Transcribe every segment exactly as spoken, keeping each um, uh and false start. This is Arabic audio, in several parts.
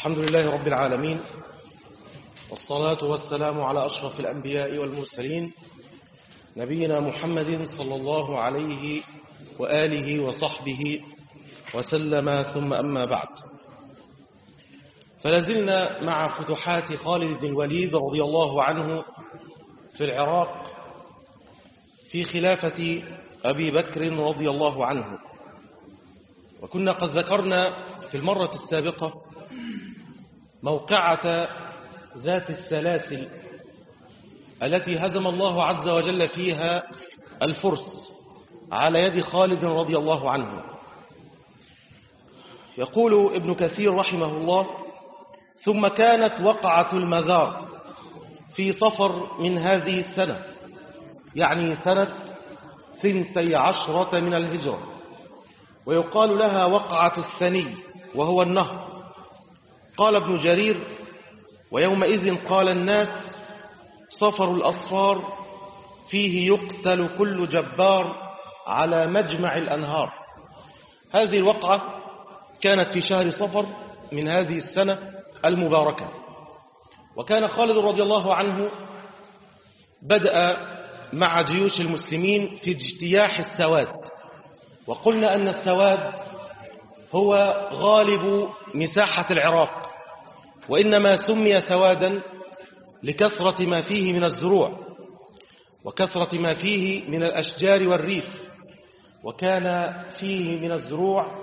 الحمد لله رب العالمين، والصلاة والسلام على أشرف الأنبياء والمرسلين نبينا محمد صلى الله عليه وآله وصحبه وسلم، ثم أما بعد. فلازلنا مع فتوحات خالد بن الوليد رضي الله عنه في العراق في خلافة أبي بكر رضي الله عنه. وكنا قد ذكرنا في المرة السابقة موقعة ذات السلاسل التي هزم الله عز وجل فيها الفرس على يد خالد رضي الله عنه. يقول ابن كثير رحمه الله: ثم كانت وقعة المذار في صفر من هذه السنة، يعني سنة ثنتي عشرة من الهجرة، ويقال لها وقعة الثني وهو النهر. قال ابن جرير: ويومئذ قال الناس صفر الأصفار فيه يقتل كل جبار على مجمع الأنهار. هذه الوقعة كانت في شهر صفر من هذه السنة المباركة. وكان خالد رضي الله عنه بدأ مع جيوش المسلمين في اجتياح السواد، وقلنا أن السواد هو غالب مساحة العراق، وإنما سمي سوادا لكثرة ما فيه من الزروع وكثرة ما فيه من الأشجار والريف، وكان فيه من الزروع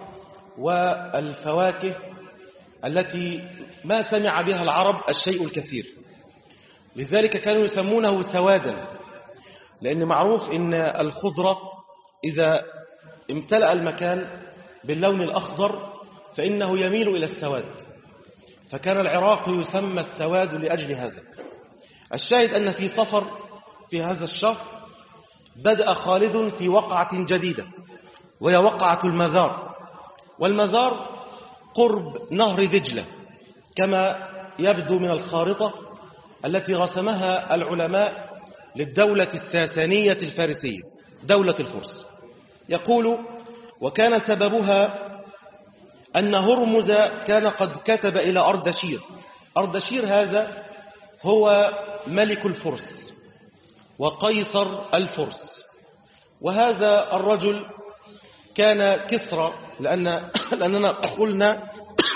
والفواكه التي ما سمع بها العرب الشيء الكثير، لذلك كانوا يسمونه سوادا، لأن معروف إن الخضرة إذا امتلأ المكان باللون الأخضر فإنه يميل إلى السواد، فكان العراق يسمى السواد لأجل هذا. الشاهد أن في صفر في هذا الشهر بدأ خالد في وقعة جديدة، وهي وقعة المذار. والمذار قرب نهر دجلة كما يبدو من الخارطة التي رسمها العلماء للدولة الساسانية الفارسية، دولة الفرس. يقول: وكان سببها أن هرمز كان قد كتب إلى أردشير. أردشير هذا هو ملك الفرس وقيصر الفرس، وهذا الرجل كان كسرى، لأن لأننا قلنا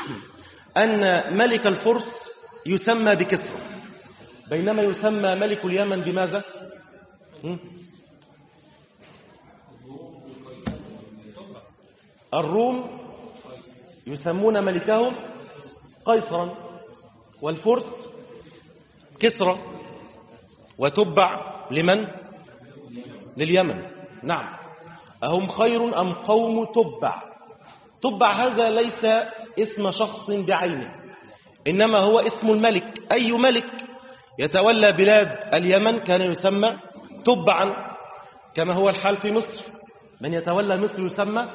أن ملك الفرس يسمى بكسرى، بينما يسمى ملك اليمن بماذا؟ الروم يسمون ملكهم قيصرا، والفرس كسرى، وتبع لمن؟ لليمن. نعم. أهم خير أم قوم تبع؟ تبع هذا ليس اسم شخص بعينه، إنما هو اسم الملك. أي ملك يتولى بلاد اليمن كان يسمى تبعا، كما هو الحال في مصر، من يتولى مصر يسمى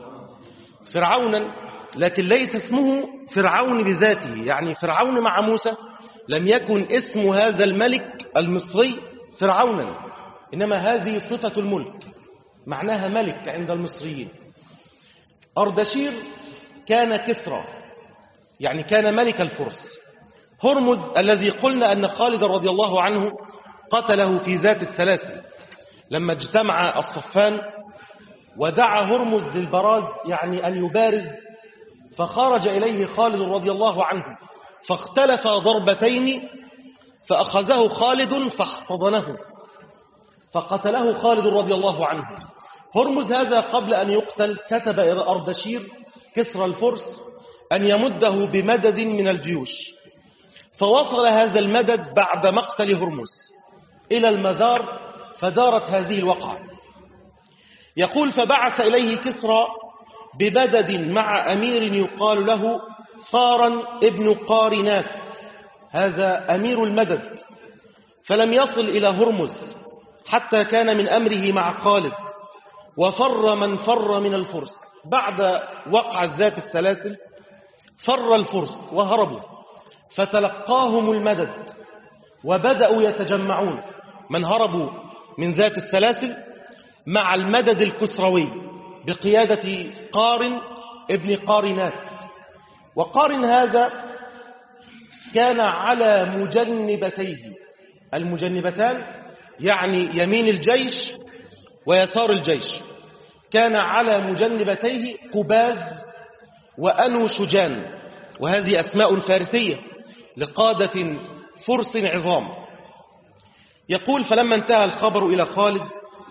فرعونا، لكن ليس اسمه فرعون بذاته. يعني فرعون مع موسى لم يكن اسم هذا الملك المصري فرعونا، إنما هذه صفة الملك، معناها ملك عند المصريين. أردشير كان كسرى، يعني كان ملك الفرس. هرمز الذي قلنا أن خالد رضي الله عنه قتله في ذات السلاسل لما اجتمع الصفان ودعا هرمز للبراز، يعني أن يبارز، فخرج إليه خالد رضي الله عنه فاختلف ضربتين، فأخذه خالد فاحتضنه فقتله خالد رضي الله عنه. هرمز هذا قبل أن يقتل كتب إلى أردشير كسرى الفرس أن يمده بمدد من الجيوش، فوصل هذا المدد بعد مقتل هرمز إلى المذار، فدارت هذه الوقعة. يقول: فبعث إليه كسرى بمدد مع أمير يقال له صارا ابن قارناس، هذا أمير المدد، فلم يصل إلى هرمز حتى كان من أمره مع خالد، وفر من فر من الفرس. بعد وقع ذات السلاسل فر الفرس وهربوا، فتلقاهم المدد وبدأوا يتجمعون، من هربوا من ذات السلاسل مع المدد الكسروي بقيادة قارن ابن قارناس. وقارن هذا كان على مجنبتيه. المجنبتان يعني يمين الجيش ويسار الجيش. كان على مجنبتيه قباز وأنو شجان، وهذه أسماء فارسية لقادة فرس عظام. يقول: فلما انتهى الخبر إلى خالد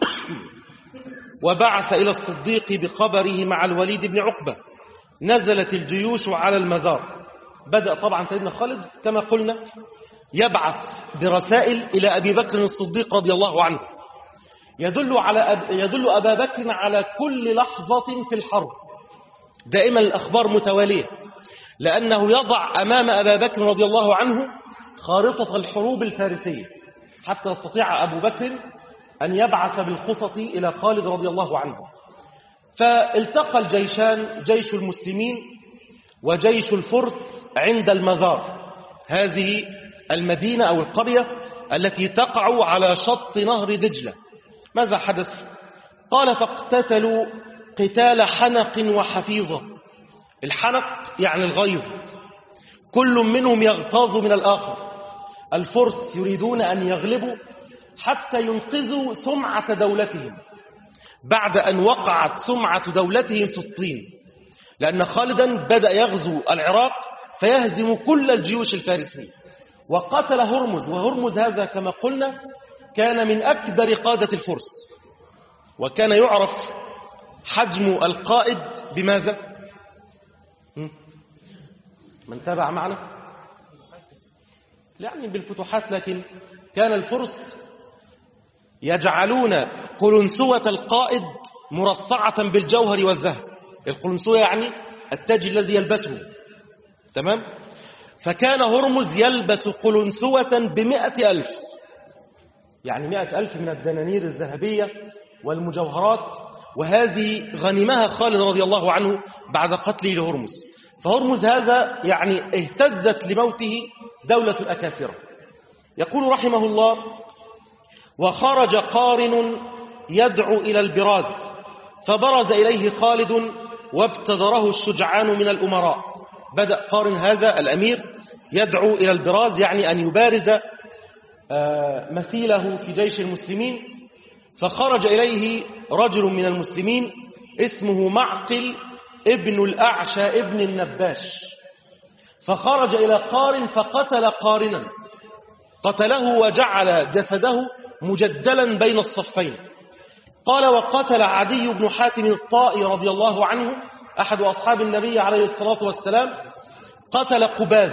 وبعث إلى الصديق بخبره مع الوليد بن عقبة نزلت الجيوش على المزار. بدأ طبعا سيدنا خالد كما قلنا يبعث برسائل إلى أبي بكر الصديق رضي الله عنه، يدل, على أب يدل أبا بكر على كل لحظة في الحرب. دائما الأخبار متوالية، لأنه يضع أمام أبا بكر رضي الله عنه خارطة الحروب الفارسية حتى يستطيع أبو بكر أن يبعث بالخطط إلى خالد رضي الله عنه. فالتقى الجيشان، جيش المسلمين وجيش الفرس، عند المزار، هذه المدينة أو القرية التي تقع على شط نهر دجلة. ماذا حدث؟ قال: فاقتتلوا قتال حنق وحفيظة. الحنق يعني الغيظ، كل منهم يغتاظ من الآخر. الفرس يريدون أن يغلبوا حتى ينقذوا سمعة دولتهم بعد أن وقعت سمعة دولتهم في الطين، لأن خالدا بدأ يغزو العراق فيهزم كل الجيوش الفارسية، وقتل هرمز. وهرمز هذا كما قلنا كان من أكبر قادة الفرس، وكان يعرف حجم القائد بماذا؟ من تابع معنا يعني بالفتوحات، لكن كان الفرس يجعلون قلنسوة القائد مرصعة بالجوهر والذهب. القلنسوة يعني التاج الذي يلبسه، تمام؟ فكان هرمز يلبس قلنسوة بمئة ألف، يعني مئة ألف من الدنانير الذهبية والمجوهرات، وهذه غنمها خالد رضي الله عنه بعد قتله لهرمز. فهرمز هذا يعني اهتزت لموته دولة الأكاثرة. يقول رحمه الله: وخرج قارن يدعو إلى البراز، فبرز إليه خالد وابتدره الشجعان من الأمراء. بدأ قارن هذا الأمير يدعو إلى البراز، يعني أن يبارز مثيله في جيش المسلمين. فخرج إليه رجل من المسلمين اسمه معقل ابن الأعشى ابن النباش، فخرج إلى قارن فقتل قارنا، قتله وجعل جسده مجدلا بين الصفين. قال: وقتل عدي بن حاتم الطائي رضي الله عنه أحد أصحاب النبي عليه الصلاة والسلام، قتل قباز،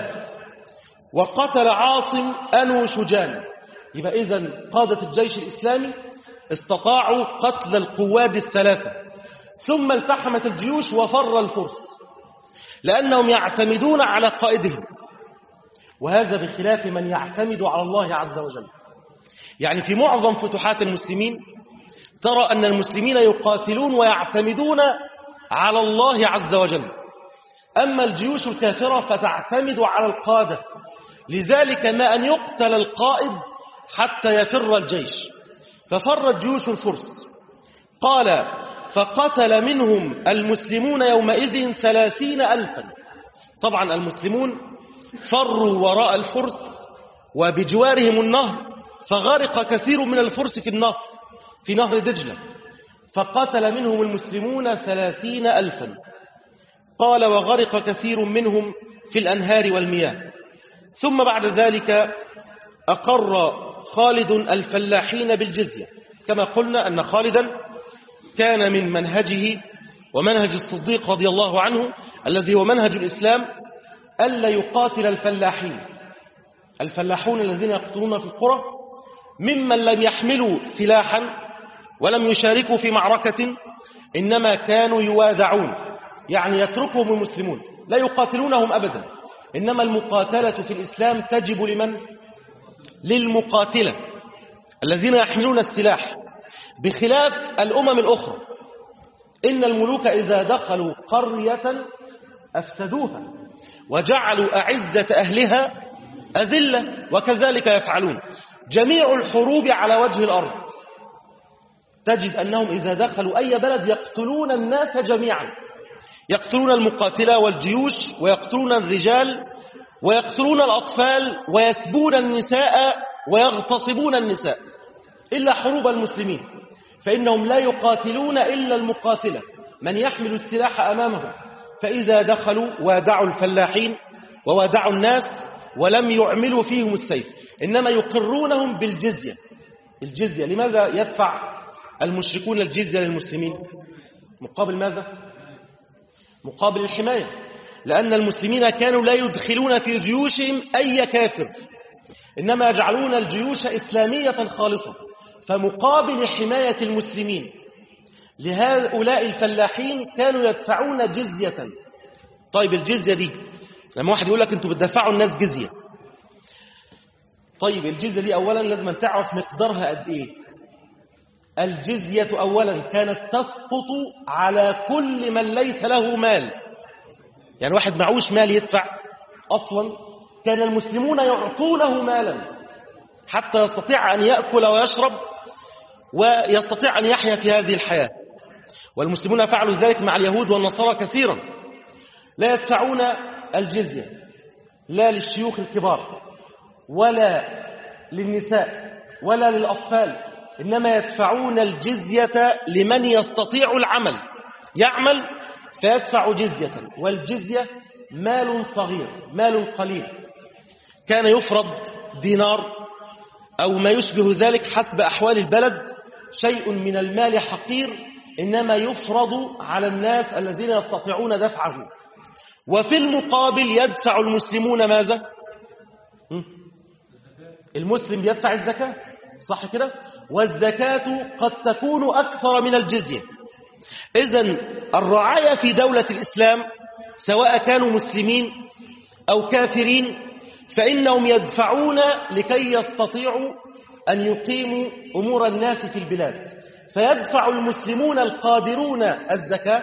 وقتل عاصم أنو شجان. يبقى إذن قادة الجيش الإسلامي استطاعوا قتل القواد الثلاثة. ثم التحمت الجيوش وفر الفرس لأنهم يعتمدون على قائدهم، وهذا بخلاف من يعتمد على الله عز وجل. يعني في معظم فتوحات المسلمين ترى أن المسلمين يقاتلون ويعتمدون على الله عز وجل، أما الجيوش الكافرة فتعتمد على القادة. لذلك ما أن يقتل القائد حتى يفر الجيش، ففرت جيوش الفرس. قال: فقتل منهم المسلمون يومئذ ثلاثين ألفا. طبعا المسلمون فروا وراء الفرس وبجوارهم النهر، فغرق كثير من الفرس في النهر في نهر دجلة، فقتل منهم المسلمون ثلاثين ألفا. قال: وغرق كثير منهم في الأنهار والمياه. ثم بعد ذلك أقر خالد الفلاحين بالجزية. كما قلنا أن خالدا كان من منهجه ومنهج الصديق رضي الله عنه الذي هو منهج الإسلام ألا يقاتل الفلاحين. الفلاحون الذين يقتلون في القرى ممن لم يحملوا سلاحا ولم يشاركوا في معركة، إنما كانوا يوادعون، يعني يتركهم المسلمون لا يقاتلونهم أبدا. إنما المقاتلة في الإسلام تجب لمن؟ للمقاتلة الذين يحملون السلاح، بخلاف الأمم الأخرى. إن الملوك إذا دخلوا قرية أفسدوها وجعلوا أعزة أهلها أذلة، وكذلك يفعلون. جميع الحروب على وجه الأرض تجد أنهم إذا دخلوا أي بلد يقتلون الناس جميعا، يقتلون المقاتلة والجيوش ويقتلون الرجال ويقتلون الأطفال ويسبون النساء ويغتصبون النساء، إلا حروب المسلمين، فإنهم لا يقاتلون إلا المقاتلة، من يحمل السلاح أمامهم، فإذا دخلوا وادعوا الفلاحين ووادعوا الناس ولم يعملوا فيهم السيف، إنما يقرونهم بالجزية. الجزية لماذا يدفع المشركون الجزية للمسلمين؟ مقابل ماذا؟ مقابل الحماية، لأن المسلمين كانوا لا يدخلون في جيوشهم أي كافر، إنما يجعلون الجيوش إسلامية خالصة، فمقابل حماية المسلمين لهؤلاء الفلاحين كانوا يدفعون جزية. طيب الجزية دي لما واحد يقول لك أنتوا بتدفعوا الناس جزية، طيب الجزية دي أولا لازم تعرف مقدارها قد إيه. الجزية أولا كانت تسقط على كل من ليس له مال، يعني واحد معوش مال يدفع أصلا، كان المسلمون يعطونه مالا حتى يستطيع أن يأكل ويشرب ويستطيع أن يحيا في هذه الحياة. والمسلمون فعلوا ذلك مع اليهود والنصارى كثيرا، لا يدفعون الجزية لا للشيوخ الكبار ولا للنساء ولا للأطفال، إنما يدفعون الجزية لمن يستطيع العمل، يعمل فيدفع جزية، والجزية مال صغير مال قليل، كان يفرض دينار أو ما يشبه ذلك حسب أحوال البلد، شيء من المال حقير إنما يفرض على الناس الذين يستطيعون دفعه. وفي المقابل يدفع المسلمون ماذا؟ المسلم يدفع الزكاة، صح كده؟ والزكاة قد تكون أكثر من الجزية. إذن الرعاية في دولة الإسلام سواء كانوا مسلمين أو كافرين فإنهم يدفعون لكي يستطيعوا أن يقيموا أمور الناس في البلاد، فيدفع المسلمون القادرون الزكاة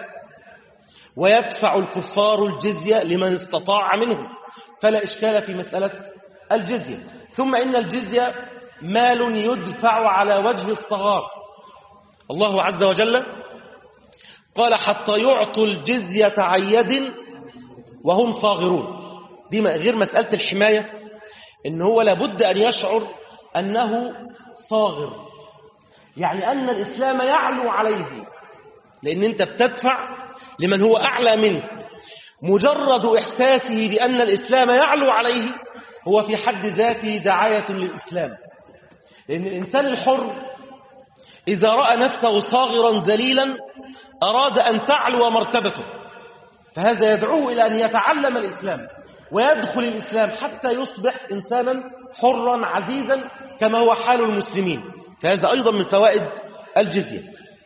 ويدفع الكفار الجزية لمن استطاع منهم، فلا إشكال في مسألة الجزية. ثم إن الجزية مال يدفع على وجه الصغار، الله عز وجل قال حتى يعطوا الجزية عن يد وهم صاغرون. دي غير مسألة الحماية، إن هو لابد أن يشعر أنه صاغر، يعني أن الإسلام يعلو عليه، لأن أنت بتدفع لمن هو أعلى منك. مجرد إحساسه بأن الإسلام يعلو عليه هو في حد ذاته دعاية للإسلام، لأن الإنسان الحر إذا رأى نفسه صاغرا ذليلا أراد أن تعلو مرتبته، فهذا يدعوه إلى أن يتعلم الإسلام ويدخل الإسلام حتى يصبح إنسانا حرا عزيزا كما هو حال المسلمين. فهذا أيضا من فوائد الجزية.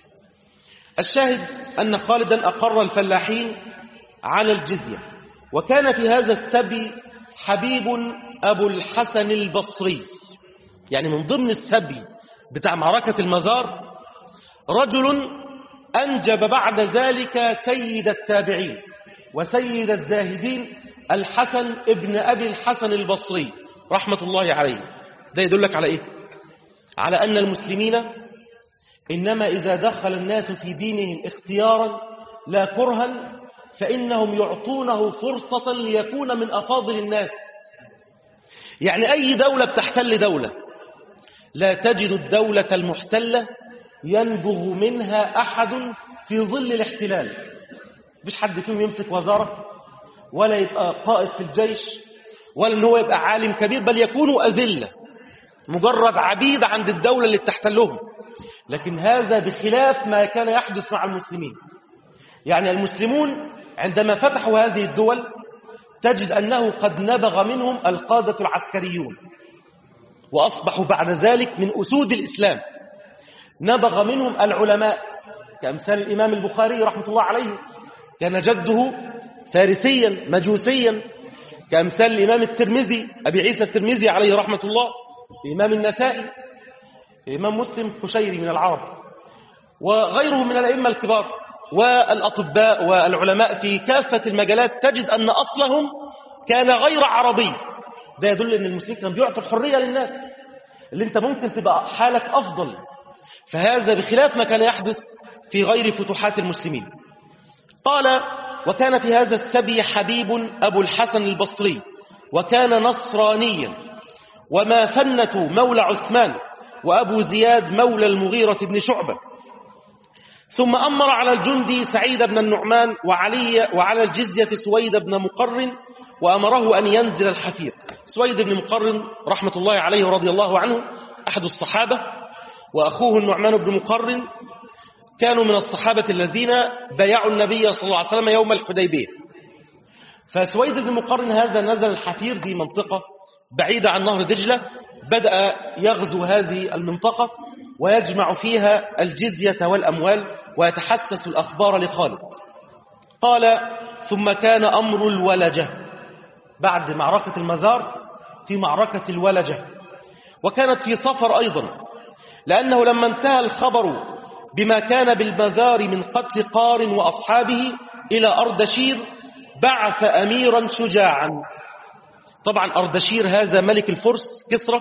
الشاهد أن خالدا أقر الفلاحين على الجزية. وكان في هذا السبي حبيب أبو الحسن البصري، يعني من ضمن السبي بتاع معركة المزار رجل أنجب بعد ذلك سيد التابعين وسيد الزاهدين الحسن ابن أبي الحسن البصري رحمة الله عليه. ده يدلك على إيه؟ على أن المسلمين إنما إذا دخل الناس في دينهم اختيارا لا كرها فإنهم يعطونه فرصة ليكون من أفاضل الناس. يعني أي دولة بتحتل دولة لا تجد الدولة المحتلة ينبغ منها أحد في ظل الاحتلال، مفيش حد فيهم يمسك وزارة ولا يبقى قائد في الجيش ولا إن هو يبقى عالم كبير، بل يكونوا أذلة مجرد عبيد عند الدولة اللي تحتلهم. لكن هذا بخلاف ما كان يحدث مع المسلمين. يعني المسلمون عندما فتحوا هذه الدول تجد أنه قد نبغ منهم القادة العسكريون وأصبحوا بعد ذلك من أسود الإسلام. نبغ منهم العلماء كأمثال الإمام البخاري رحمة الله عليه، كان جده فارسيا مجوسيا، كأمثال الإمام الترمذي أبي عيسى الترمذي عليه رحمة الله، الإمام النسائي، الإمام مسلم قشيري من العرب، وغيره من الأئمة الكبار والأطباء والعلماء في كافة المجالات. تجد أن أصلهم كان غير عربي. ده يدل أن المسلمين كانوا بيعطوا الحرية للناس اللي انت ممكن تبقى حالك أفضل. فهذا بخلاف ما كان يحدث في غير فتوحات المسلمين. قال وكان في هذا السبي حبيب أبو الحسن البصري وكان نصرانيا، وما فنة مولى عثمان وأبو زياد مولى المغيرة بن شعبة. ثم أمر على الجندي سعيد بن النعمان وعلي وعلى الجزية سويد بن مقرن، وأمره أن ينزل الحفير. سويد بن مقرن رحمة الله عليه ورضي الله عنه أحد الصحابة، وأخوه النعمان بن مقرن كانوا من الصحابة الذين بايعوا النبي صلى الله عليه وسلم يوم الحديبية. فسويد بن مقرن هذا نزل الحفير، دي منطقة بعيدة عن نهر دجلة، بدأ يغزو هذه المنطقة ويجمع فيها الجزية والأموال ويتحسس الأخبار لخالد. قال: ثم كان أمر الولجة، بعد معركة المزار في معركة الولجة، وكانت في صفر أيضا، لأنه لما انتهى الخبر بما كان بالمزار من قتل قار وأصحابه إلى أردشير بعث أميرا شجاعا. طبعا أردشير هذا ملك الفرس كسرى،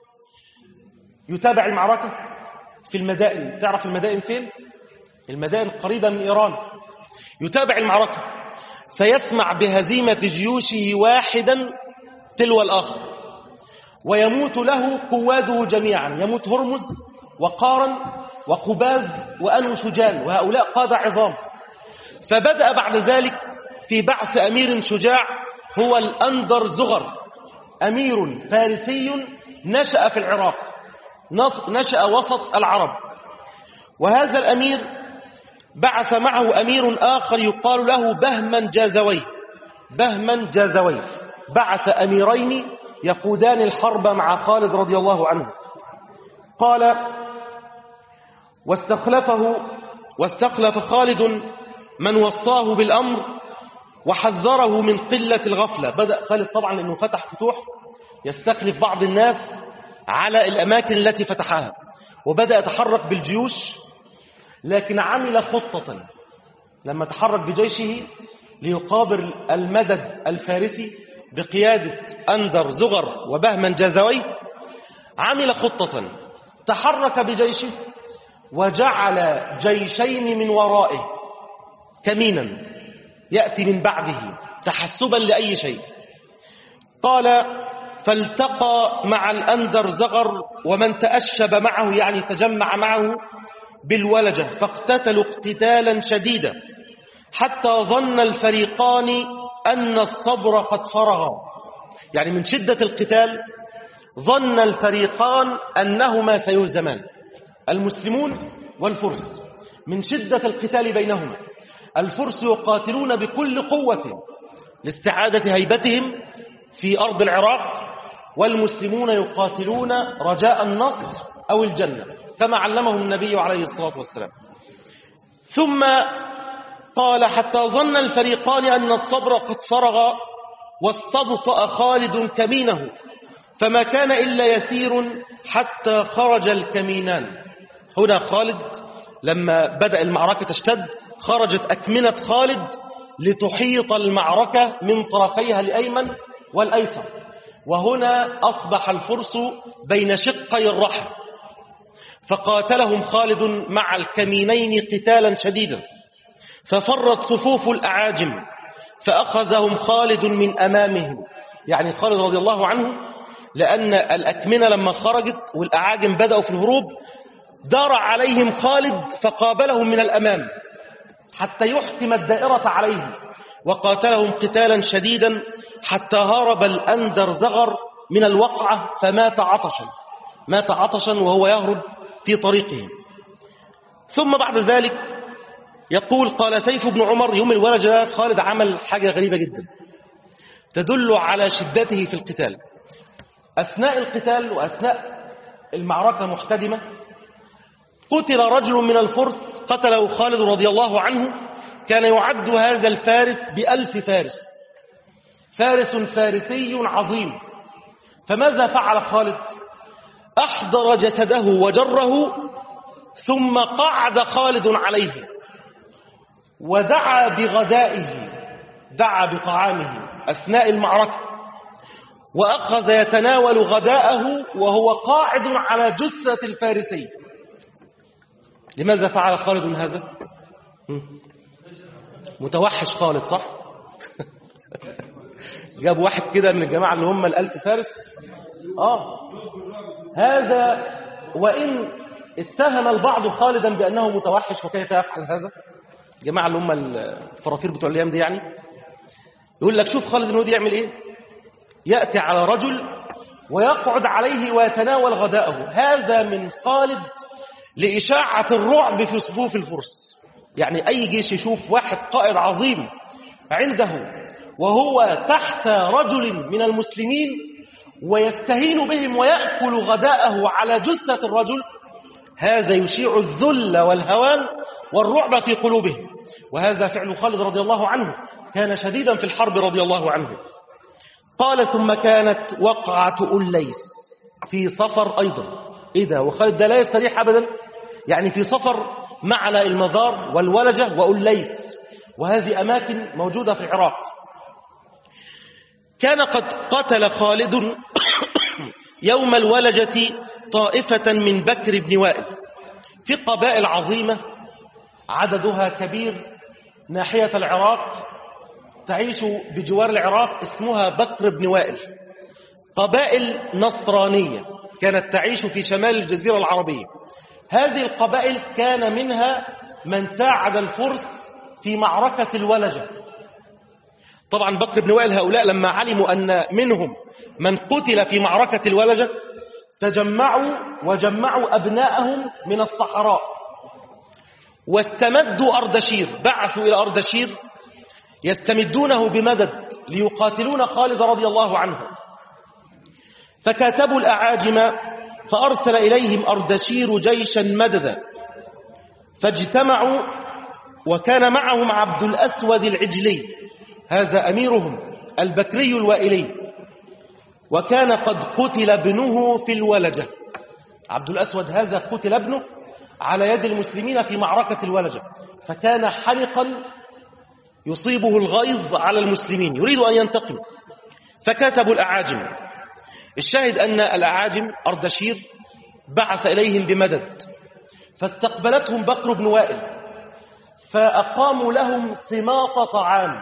يتابع المعركة في المدائن. تعرف المدائن فين؟ المدائن قريبة من إيران. يتابع المعركة فيسمع بهزيمة جيوشه واحدا تلو الآخر، ويموت له قواده جميعا، يموت هرمز وقارن وقباز وأنو شجان، وهؤلاء قادة عظام. فبدأ بعد ذلك في بعث أمير شجاع هو الأندر زغر، أمير فارسي نشأ في العراق، نشأ وسط العرب. وهذا الأمير بعث معه أمير آخر يقال له بهما جازوي. بهما جازوي بعث أميرين يقودان الحرب مع خالد رضي الله عنه. قال: واستخلفه واستخلف خالد من وصاه بالأمر وحذره من قلة الغفلة. بدأ خالد طبعا لأنه فتح فتوح يستخلف بعض الناس على الأماكن التي فتحها، وبدأ يتحرك بالجيوش، لكن عمل خطة لما تحرك بجيشه ليقابل المدد الفارسي بقيادة أندر زغر وبهمن جازوي. عمل خطة، تحرك بجيشه وجعل جيشين من ورائه كمينا يأتي من بعده تحسبا لأي شيء. قال: فالتقى مع الأندر زغر ومن تأشب معه، يعني تجمع معه بالولجة، فاقتتلوا اقتتالا شديدا حتى ظن الفريقان أن الصبر قد فرغ. يعني من شدة القتال ظن الفريقان أنهما سيهزمان، المسلمون والفرس، من شدة القتال بينهما. الفرس يقاتلون بكل قوة لاستعادة هيبتهم في أرض العراق، والمسلمون يقاتلون رجاء النصر أو الجنة كما علمهم النبي عليه الصلاة والسلام. ثم قال: حتى ظن الفريقان أن الصبر قد فرغ واستبطأ خالد كمينه، فما كان إلا يسير حتى خرج الكمينان. هنا خالد لما بدأ المعركة تشتد خرجت أكمنة خالد لتحيط المعركة من طرفيها الأيمن والأيسر، وهنا أصبح الفرس بين شقي الرحم، فقاتلهم خالد مع الكمينين قتالا شديدا، ففرت صفوف الأعاجم فأخذهم خالد من أمامهم. يعني خالد رضي الله عنه لأن الأكمنة لما خرجت والأعاجم بدأوا في الهروب دار عليهم خالد فقابلهم من الأمام حتى يحكم الدائرة عليهم، وقاتلهم قتالا شديدا حتى هرب الأندر زغر من الوقعة فمات عطشا، مات عطشا وهو يهرب في طريقهم. ثم بعد ذلك يقول: قال سيف بن عمر يوم الولجة خالد عمل حاجة غريبة جدا تدل على شدته في القتال. أثناء القتال وأثناء المعركة محتدمة قتل رجل من الفرس قتله خالد رضي الله عنه، كان يعد هذا الفارس بألف فارس، فارس فارسي عظيم. فماذا فعل خالد؟ أحضر جسده وجره، ثم قعد خالد عليه ودعا بغدائه، دعا بطعامه أثناء المعركة، وأخذ يتناول غداءه وهو قاعد على جثة الفارسي. لماذا فعل خالد هذا؟ متوحش خالد، صح؟ جاب واحد كده من الجماعة اللي هم الألف فارس. آه هذا وإن اتهم البعض خالدا بأنه متوحش، وكيف يفعل هذا الجماعة اللي هم الفرافير بتوع الأيام دي، يعني يقول لك شوف خالد بن الوليد يعمل إيه، يأتي على رجل ويقعد عليه ويتناول غداءه. هذا من خالد لإشاعة الرعب في صفوف الفرس. يعني أي جيش يشوف واحد قائد عظيم عنده وهو تحت رجل من المسلمين ويستهين بهم ويأكل غداءه على جثة الرجل، هذا يشيع الذل والهوان والرعب في قلوبهم. وهذا فعل خالد رضي الله عنه، كان شديدا في الحرب رضي الله عنه. قال ثم كانت وقعة أليس في صفر أيضا. إيه ده؟ وخالد ده لا يستريح أبدا، يعني في صفر معلى المزار والولجة وأليس، وهذه أماكن موجودة في العراق. كان قد قتل خالد يوم الولجة طائفة من بكر بن وائل في قبائل عظيمة عددها كبير ناحية العراق، تعيش بجوار العراق، اسمها بكر بن وائل، قبائل نصرانية كانت تعيش في شمال الجزيرة العربية. هذه القبائل كان منها من ساعد الفرس في معركة الولجة. طبعا بكر بن وائل هؤلاء لما علموا أن منهم من قتل في معركة الولجة تجمعوا وجمعوا أبناءهم من الصحراء واستمدوا أردشير، بعثوا إلى أردشير يستمدونه بمدد ليقاتلون خالد رضي الله عنه. فكاتبوا الأعاجم فأرسل إليهم أردشير جيشا مددا، فاجتمعوا وكان معهم عبد الأسود العجلي، هذا أميرهم البكري الوائلي، وكان قد قتل ابنه في الولجة. عبد الأسود هذا قتل ابنه على يد المسلمين في معركة الولجة، فكان حنقا يصيبه الغيظ على المسلمين يريد أن ينتقم، فكتبوا الأعاجم. الشاهد أن الأعاجم أردشير بعث إليهم بمدد، فاستقبلتهم بكر بن وائل فأقاموا لهم صماط طعام،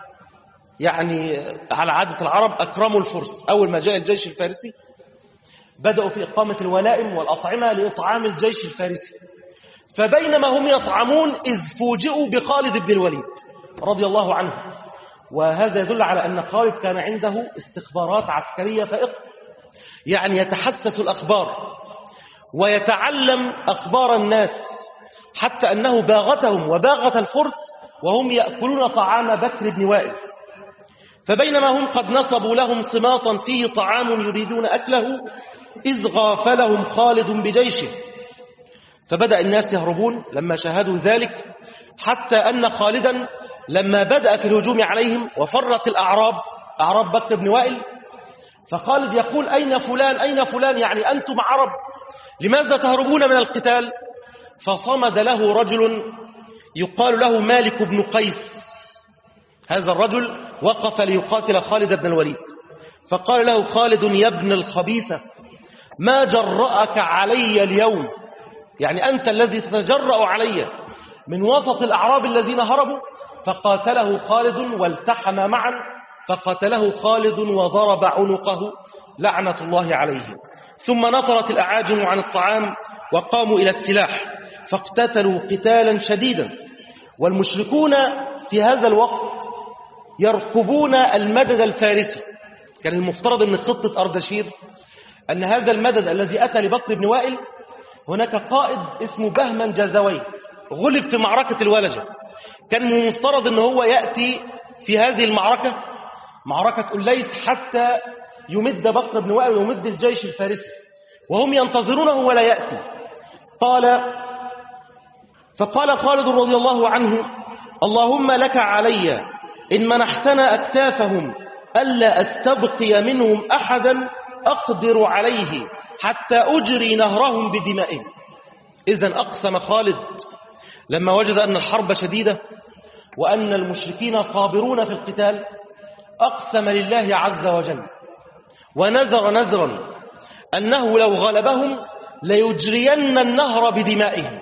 يعني على عادة العرب أكرموا الفرس. أول ما جاء الجيش الفارسي بدأوا في إقامة الولائم والأطعمة لإطعام الجيش الفارسي، فبينما هم يطعمون إذ فوجئوا بخالد بن الوليد رضي الله عنه. وهذا يدل على أن خالد كان عنده استخبارات عسكرية فائقة، يعني يتحسس الأخبار ويتعلم أخبار الناس، حتى أنه باغتهم وباغت الفرس وهم يأكلون طعام بكر بن وائل. فبينما هم قد نصبوا لهم صماطا فيه طعام يريدون أكله إذ غافلهم خالد بجيشه، فبدأ الناس يهربون لما شاهدوا ذلك، حتى أن خالدا لما بدأ في الهجوم عليهم وفرت الأعراب، أعراب بكر بن وائل، فخالد يقول أين فلان أين فلان، يعني أنتم عرب لماذا تهربون من القتال؟ فصمد له رجل يقال له مالك بن قيس، هذا الرجل وقف ليقاتل خالد بن الوليد، فقال له خالد يا ابن الخبيثة ما جرأك علي اليوم، يعني أنت الذي تتجرأ علي من وسط الأعراب الذين هربوا. فقاتله خالد والتحم معا، فقتله خالد وضرب عنقه لعنة الله عليه. ثم نفرت الأعاجم عن الطعام وقاموا إلى السلاح فاقتتلوا قتالا شديدا، والمشركون في هذا الوقت يركبون المدد الفارسي. كان المفترض أن خطة أردشير أن هذا المدد الذي أتى لبكر بن وائل، هناك قائد اسمه بهمن جازوي غلب في معركة الولجة، كان المفترض أنه هو يأتي في هذه المعركة معركة أليس حتى يمد بكر بن وائل ويمد الجيش الفارسي، وهم ينتظرونه ولا يأتي. قال فقال خالد رضي الله عنه اللهم لك علي إن منحتنا أكتافهم ألا أستبقي منهم أحدا أقدر عليه حتى أجري نهرهم بدمائهم. إذن أقسم خالد لما وجد أن الحرب شديدة وأن المشركين صابرون في القتال، أقسم لله عز وجل ونذر نذرا أنه لو غلبهم ليجرين النهر بدمائهم.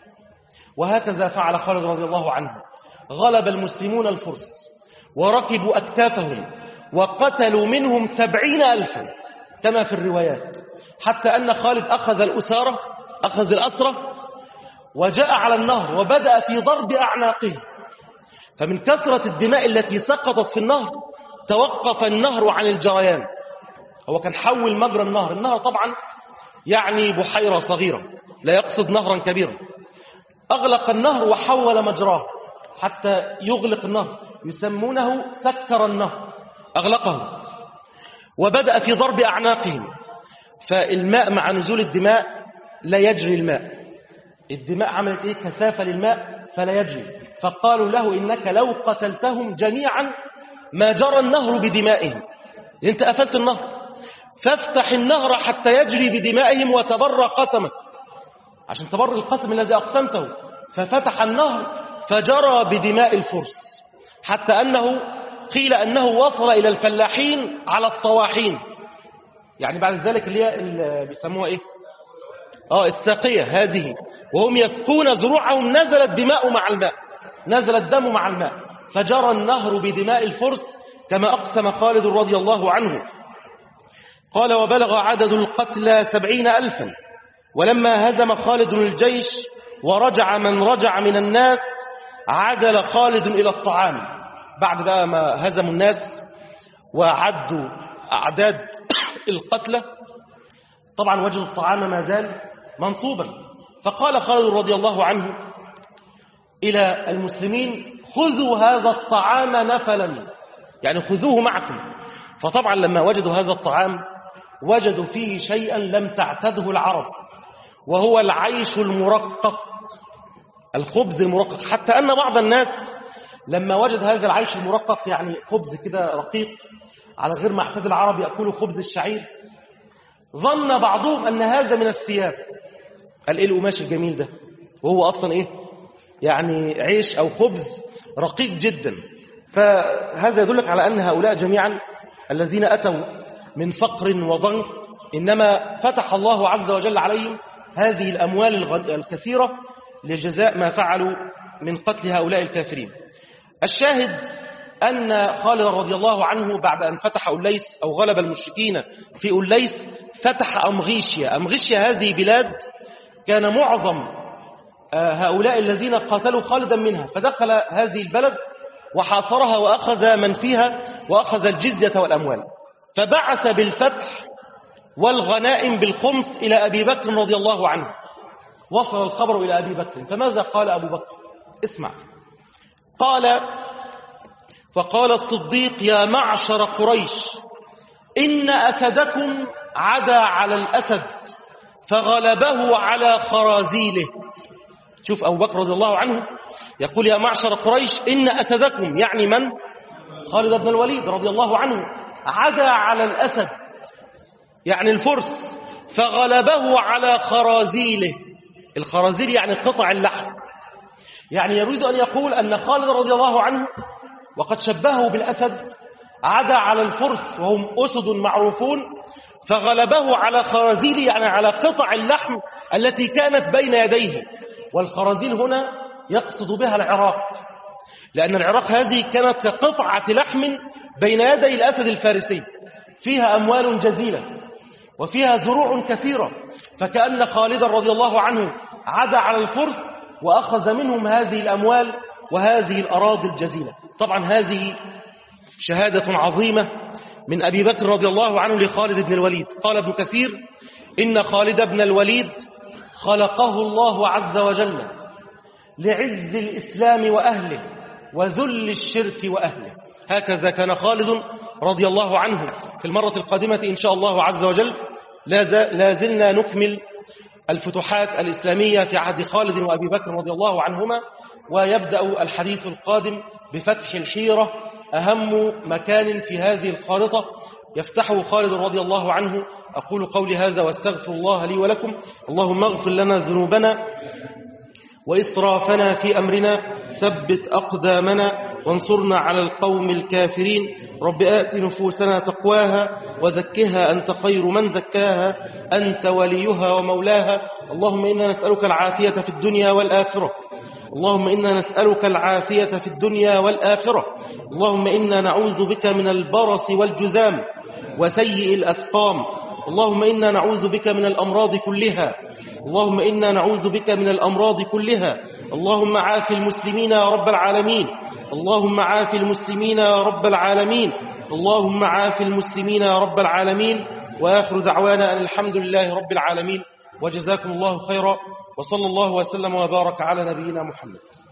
وهكذا فعل خالد رضي الله عنه، غلب المسلمون الفرس وركبوا أكتافهم وقتلوا منهم سبعين ألفا كما في الروايات، حتى أن خالد أخذ الأسارة أخذ الأسرة وجاء على النهر وبدأ في ضرب أعناقهم، فمن كثرة الدماء التي سقطت في النهر توقف النهر عن الجريان. هو كان حول مجرى النهر، النهر طبعا يعني بحيرة صغيرة لا يقصد نهرا كبيرا، أغلق النهر وحول مجراه حتى يغلق النهر، يسمونه سكر النهر، أغلقه وبدأ في ضرب أعناقهم. فالماء مع نزول الدماء لا يجري الماء، الدماء عملت إيه؟ كثافة للماء فلا يجري، فقالوا له إنك لو قتلتهم جميعا ما جرى النهر بدمائهم، أنت قفلت النهر، فافتح النهر حتى يجري بدمائهم وتبر قسمك، عشان تبر القسم الذي أقسمته. ففتح النهر فجرى بدماء الفرس، حتى أنه قيل أنه وصل إلى الفلاحين على الطواحين، يعني بعد ذلك اللي هي اللي بيسموها إيه؟ آه الساقية هذه، وهم يسقون زروعهم نزل الدماء مع الماء، نزل الدم مع الماء، فجرى النهر بدماء الفرس كما أقسم خالد رضي الله عنه. قال وبلغ عدد القتلى سبعين ألفا، ولما هزم خالد الجيش ورجع من رجع من الناس عدل خالد إلى الطعام، بعد بقى ما هزموا الناس وعدوا أعداد القتلى طبعا وجد الطعام ما زال منصوبا، فقال خالد رضي الله عنه إلى المسلمين خذوا هذا الطعام نفلا، يعني خذوه معكم. فطبعا لما وجدوا هذا الطعام وجدوا فيه شيئا لم تعتده العرب، وهو العيش المرقق، الخبز المرقق، حتى أن بعض الناس لما وجد هذا العيش المرقق، يعني خبز كده رقيق على غير ما اعتاد العرب يأكلوا خبز الشعير، ظن بعضهم أن هذا من الثياب، قال إيه القماش الجميل ده، وهو أصلا إيه يعني عيش أو خبز رقيق جدا. فهذا يدلك على أن هؤلاء جميعا الذين أتوا من فقر وضنك إنما فتح الله عز وجل عليهم هذه الأموال الكثيرة لجزاء ما فعلوا من قتل هؤلاء الكافرين. الشاهد أن خالد رضي الله عنه بعد أن فتح أوليس أو غلب المشركين في أوليس فتح أمغيشيا. أمغيشيا هذه بلاد كان معظم هؤلاء الذين قاتلوا خالدا منها، فدخل هذه البلد وحاصرها وأخذ من فيها وأخذ الجزية والأموال، فبعث بالفتح والغنائم بالخمس إلى أبي بكر رضي الله عنه. وصل الخبر إلى أبي بكر، فماذا قال أبو بكر؟ اسمع، قال فقال الصديق يا معشر قريش إن أسدكم عدا على الأسد فغلبه على خرازيله. شوف أبو بكر رضي الله عنه يقول يا معشر قريش إن أسدكم، يعني من؟ خالد بن الوليد رضي الله عنه، عدا على الأسد يعني الفرس، فغلبه على خرازيله. الخرازيل يعني قطع اللحم، يعني يريد أن يقول أن خالد رضي الله عنه وقد شبهه بالأسد عدا على الفرس وهم أسد معروفون، فغلبه على خرازيل يعني على قطع اللحم التي كانت بين يديه. والخرازيل هنا يقصد بها العراق، لأن العراق هذه كانت كقطعة لحم بين يدي الأسد الفارسي، فيها أموال جزيلة وفيها زروع كثيرة، فكأن خالد رضي الله عنه عدا على الفرس وأخذ منهم هذه الأموال وهذه الأراضي الجزيلة. طبعا هذه شهادة عظيمة من أبي بكر رضي الله عنه لخالد بن الوليد. قال ابن كثير إن خالد بن الوليد خلقه الله عز وجل لعز الإسلام وأهله وذل الشرك وأهله. هكذا كان خالد رضي الله عنه. في المرة القادمة إن شاء الله عز وجل لا زلنا نكمل الفتوحات الإسلامية في عهد خالد وأبي بكر رضي الله عنهما، ويبدأ الحديث القادم بفتح الحيرة، أهم مكان في هذه الخارطة يفتحه خالد رضي الله عنه. أقول قولي هذا واستغفر الله لي ولكم. اللهم اغفر لنا ذنوبنا وإسرافنا في أمرنا، ثبت أقدامنا وانصرنا على القوم الكافرين. رب آت نفوسنا تقواها وزكها أنت خير من زكاها، أنت وليها ومولاها. اللهم إنا نسألك العافية في الدنيا والآخرة، اللهم إنا نسألك العافية في الدنيا والآخرة. اللهم إنا نعوذ بك من البرص والجذام وسيء الأسقام. اللهم إنا نعوذ بك من الأمراض كلها. اللهم إنا نعوذ بك من الأمراض كلها. اللهم عاف المسلمين يا رب العالمين. اللهم عاف المسلمين يا رب العالمين. اللهم عاف المسلمين يا رب العالمين. وآخر دعوانا أن الحمد لله رب العالمين، وجزاكم الله خيرا، وصلى الله وسلم وبارك على نبينا محمد.